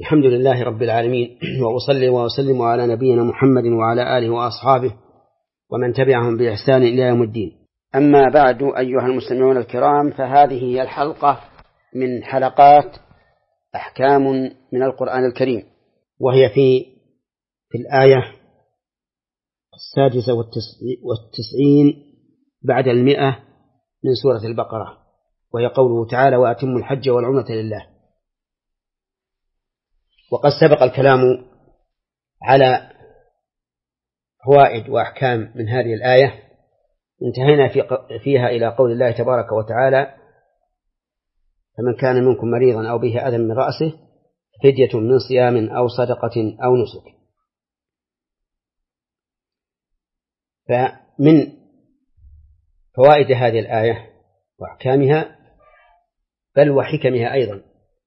الحمد لله رب العالمين، وأصلي وأسلم على نبينا محمد وعلى آله وأصحابه ومن تبعهم بإحسان إلى يوم الدين. أما بعد، أيها المستمعون الكرام، فهذه هي الحلقة من حلقات أحكام من القرآن الكريم، وهي في الآية 96 بعد 100 من سورة البقرة، وهي قوله تعالى: وأتموا الحج والعمرة لله. وقد سبق الكلام على فوائد وأحكام من هذه الآية، انتهينا فيها إلى قول الله تبارك وتعالى: فمن كان منكم مريضا أو به أذى من رأسه فدية من صيام أو صدقة أو نسك. فمن فوائد هذه الآية وأحكامها بل وحكمها أيضا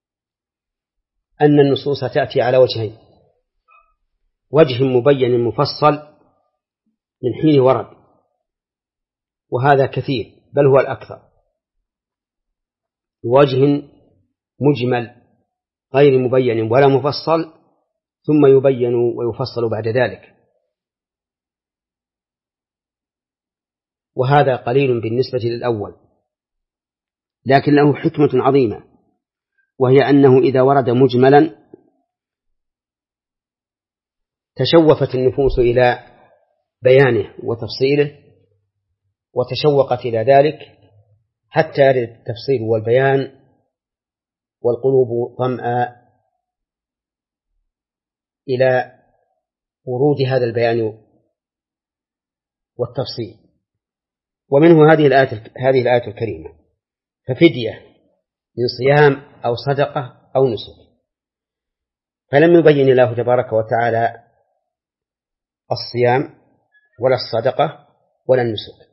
أن النصوص تأتي على وجهين: وجه مبين مفصل من حين ورد، وهذا كثير بل هو الأكثر، وجه مجمل غير مبين ولا مفصل ثم يبين ويفصل بعد ذلك، وهذا قليل بالنسبة للأول، لكن له حكمة عظيمة، وهي أنه إذا ورد مجملا تشوفت النفوس إلى بيانه وتفصيله، وتشوقت إلى ذلك حتى يرد التفصيل والبيان، والقلوب ظمأ إلى ورود هذا البيان والتفصيل. ومنه هذه الآية الكريمة: ففدية من صيام أو صدقة أو نسك. فلم يبين الله تبارك وتعالى الصيام ولا الصدقة ولا النسك،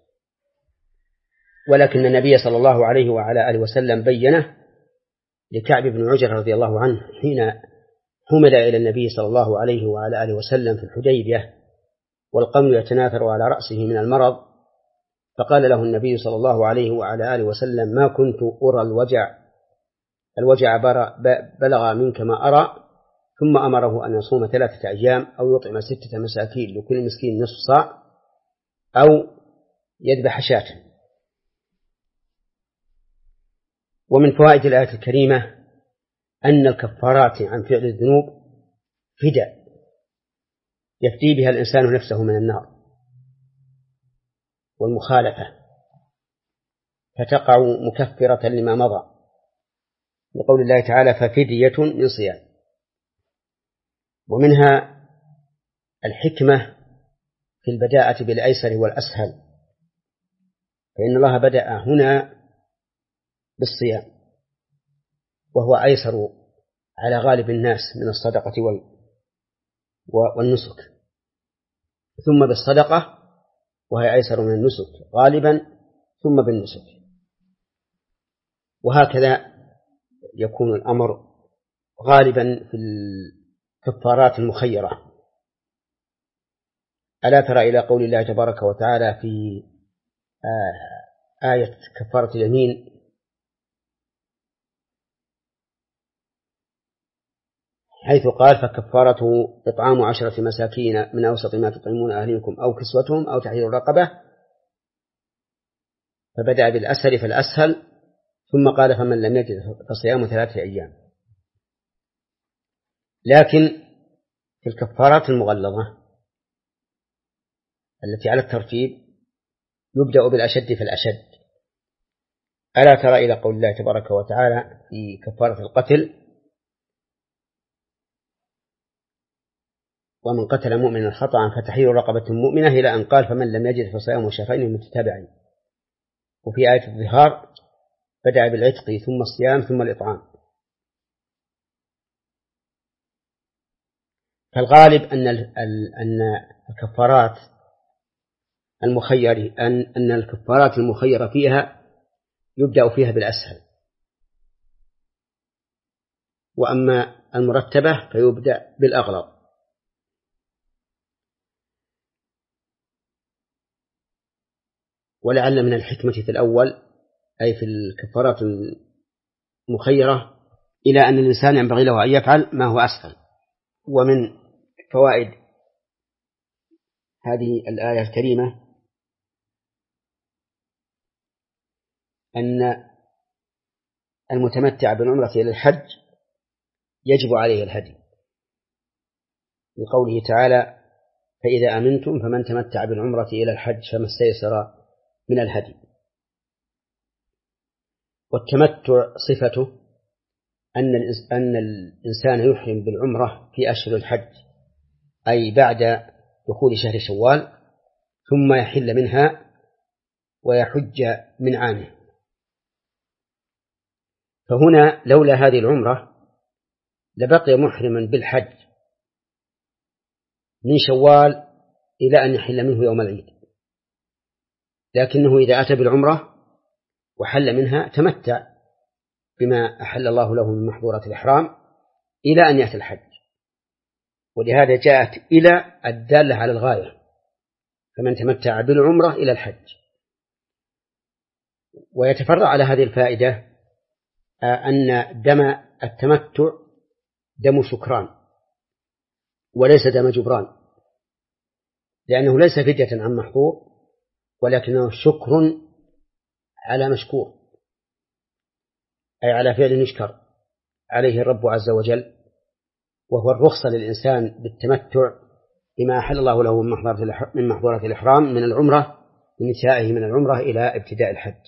ولكن النبي صلى الله عليه وعلى آله وسلم بينه لكعب بن عجرة رضي الله عنه حين حمل إلى النبي صلى الله عليه وعلى آله وسلم في الحديبية والقمل يتناثر على رأسه من المرض، فقال له النبي صلى الله عليه وعلى آله وسلم: ما كنت أرى الوجع بلغ منك ما أرى. ثم أمره أن يصوم 3 أيام أو يطعم 6 مساكين لكل مسكين نصف صاع أو يذبح شاة. ومن فوائد الآية الكريمة أن الكفارات عن فعل الذنوب فداء يفدي بها الإنسان نفسه من النار والمخالفة، فتقع مكفرة لما مضى، لقول الله تعالى: ففدية من صيام. ومنها الحكمة في البداءة بالأيسر والأسهل، فإن الله بدأ هنا بالصيام وهو أيسر على غالب الناس من الصدقة والنسك، ثم بالصدقة وهي أيسر من النسك غالبا، ثم بالنسك، وهكذا يكون الأمر غالبا في الكفارات المخيرة. ألا ترى إلى قول الله تبارك وتعالى في آية كفارة اليمين: حيث قال: فكفارته إطعام 10 مساكين من أوسط ما تطعمون أهليكم أو كسوتهم أو تحرير رقبة، فبدأ بالأسهل فالأسهل، ثم قال: فمن لم يجد فصيام 3 أيام. لكن في الكفارات المغلظة التي على الترتيب يبدأ بالأشد فالأشد. ألا ترى إلى قول الله تبارك وتعالى في كفارة القتل: ومن قتل مؤمنا خطأ فتحرير رقبة مؤمنة، إلى أن قال: فمن لم يجد فصيام شهرين متتابعين. وفي آية الظهار بدأ بالعتق ثم الصيام ثم الإطعام. فالغالب أن الكفارات المخيرة فيها يبدأ فيها بالأسهل، وأما المرتبة فيبدأ بالأغلظ. ولعل من الحكمة في الأول أي في الكفارات المخيرة إلى أن الإنسان ينبغي له أن يفعل ما هو أسفل. ومن فوائد هذه الآية الكريمة أن المتمتع بالعمرة إلى الحج يجب عليه الهدي، لقوله تعالى: فإذا أمنتم فمن تمتع بالعمرة إلى الحج فما استيسر من الهدي. والتمتع صفته أن الإنسان يحرم بالعمرة في أشهر الحج، أي بعد دخول شهر شوال، ثم يحل منها ويحج من عامه. فهنا لولا هذه العمرة لبقي محرما بالحج من شوال إلى أن يحل منه يوم العيد، لكنه إذا أتى بالعمرة وحل منها تمتع بما أحل الله له من محظورات الإحرام إلى أن يأتي الحج. ولهذا جاءت إلى الدالة على الغاية، فمن تمتع بالعمرة إلى الحج. ويتفرع على هذه الفائدة أن دم التمتع دم شكران وليس دم جبران، لأنه ليس فدية عن محظور، ولكنه شكر على مشكور، أي على فعل يشكر عليه الرب عز وجل، وهو الرخصة للإنسان بالتمتع بما أحل الله له من محظورات الإحرام من العمرة، من انتهائه من العمرة إلى ابتداء الحج.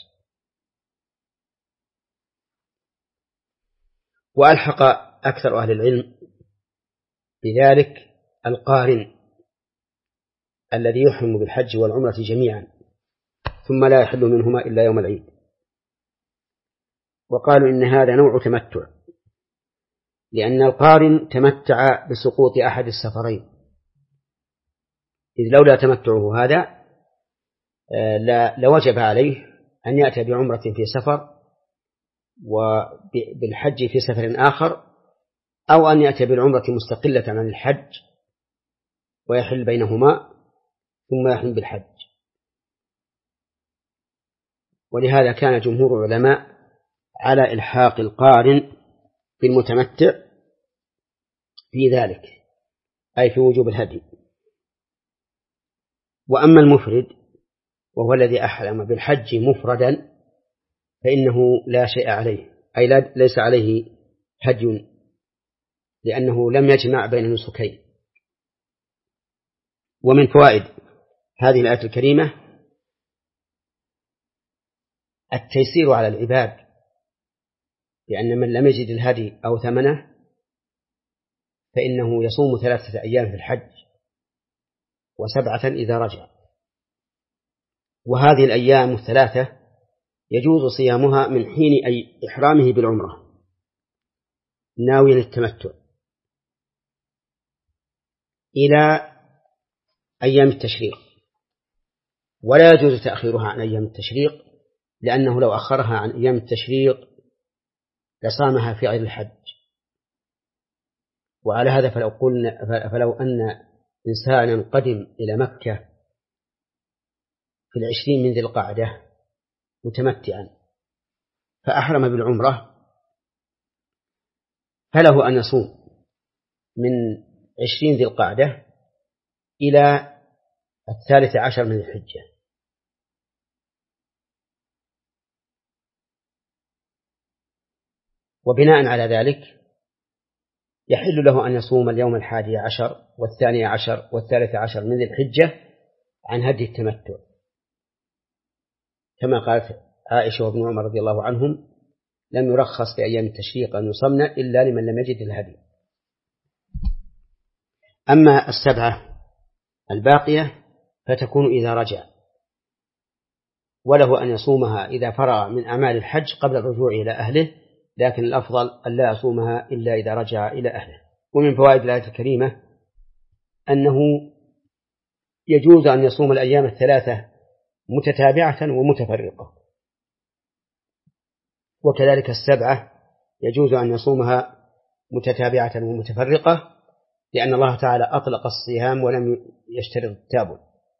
وألحق أكثر أهل العلم بذلك القارن الذي يحرم بالحج والعمرة جميعا ثم لا يحل منهما إلا يوم العيد، وقالوا إن هذا نوع تمتع، لأن القارن تمتع بسقوط أحد السفرين، إذ لولا تمتعه هذا لوجب عليه أن يأتي بعمرة في سفر وبالحج في سفر آخر، أو أن يأتي بالعمرة مستقلة عن الحج ويحل بينهما ثم يحل بالحج. ولهذا كان جمهور العلماء على إلحاق القارن بالمتمتع في ذلك، أي في وجوب الهدي. وأما المفرد وهو الذي أحرم بالحج مفردا فإنه لا شيء عليه، أي ليس عليه هدي، لأنه لم يجمع بين النسكين. ومن فوائد هذه الآية الكريمة التيسير على العباد، لأن من لم يجد الهدي أو ثمنه فإنه يصوم 3 أيام في الحج و7 إذا رجع، وهذه الأيام 3 يجوز صيامها من حين أي إحرامه بالعمرة ناويا التمتع إلى أيام التشريق، ولا يجوز تأخيرها عن أيام التشريق، لأنه لو أخرها عن أيام التشريق لصامها في غير الحج. وعلى هذا فلو أن إنسانا قدم إلى مكة في 20 من ذي القعدة متمتعا فأحرم بالعمرة فله أن يصوم من 20 ذي القعدة إلى 13 من الحجة، وبناء على ذلك يحل له أن يصوم اليوم 11 و12 و13 من ذي الحجة عن هدي التمتع، كما قالت عائشة وابن عمر رضي الله عنهم: لم يرخص في أيام التشريق أن يصمن إلا لمن لم يجد الهدي. أما 7 الباقية فتكون إذا رجع، وله أن يصومها إذا فرغ من أعمال الحج قبل الرجوع إلى أهله، لكن الأفضل أن لا يصومها إلا إذا رجع إلى أهله. ومن فوائد الآية الكريمة أنه يجوز أن يصوم الأيام 3 متتابعة ومتفرقة، وكذلك 7 يجوز أن يصومها متتابعة ومتفرقة، لأن الله تعالى أطلق الصيام ولم يشترط التابع.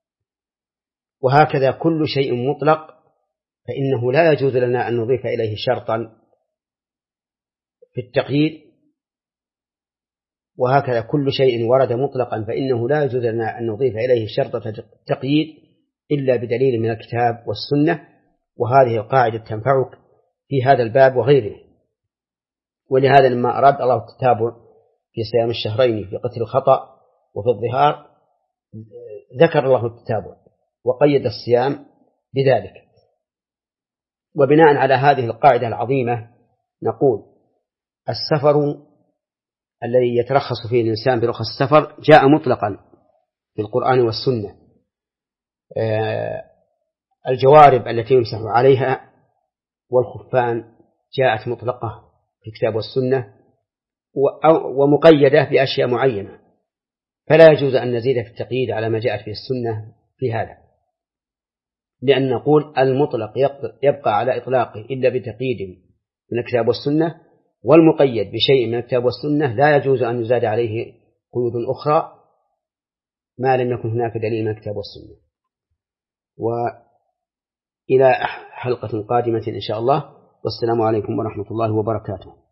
وهكذا كل شيء مطلق فإنه لا يجوز لنا أن نضيف إليه شرطا في التقييد، وهكذا كل شيء ورد مطلقا فإنه لا يجوز لنا أن نضيف إليه شرطة التقييد إلا بدليل من الكتاب والسنة. وهذه القاعدة تنفعك في هذا الباب وغيره. ولهذا لما أراد الله التتابع في صيام الشهرين في قتل الخطأ وفي الظهار ذكر الله التتابع وقيد الصيام بذلك. وبناء على هذه القاعدة العظيمة نقول السفر الذي يترخص فيه الإنسان برخص السفر جاء مطلقا في القرآن والسنة. الجوارب التي يمسح عليها والخفان جاءت مطلقة في الكتاب والسنة ومقيدة بأشياء معينة، فلا يجوز أن نزيد في التقييد على ما جاءت في السنة في هذا، لأن نقول المطلق يبقى على إطلاقه إلا بتقييد من الكتاب والسنة، والمقيد بشيء من الكتاب والسنة لا يجوز أن يزاد عليه قيود أخرى ما لم يكن هناك دليل من الكتاب والسنة. وإلى حلقة قادمة إن شاء الله، والسلام عليكم ورحمة الله وبركاته.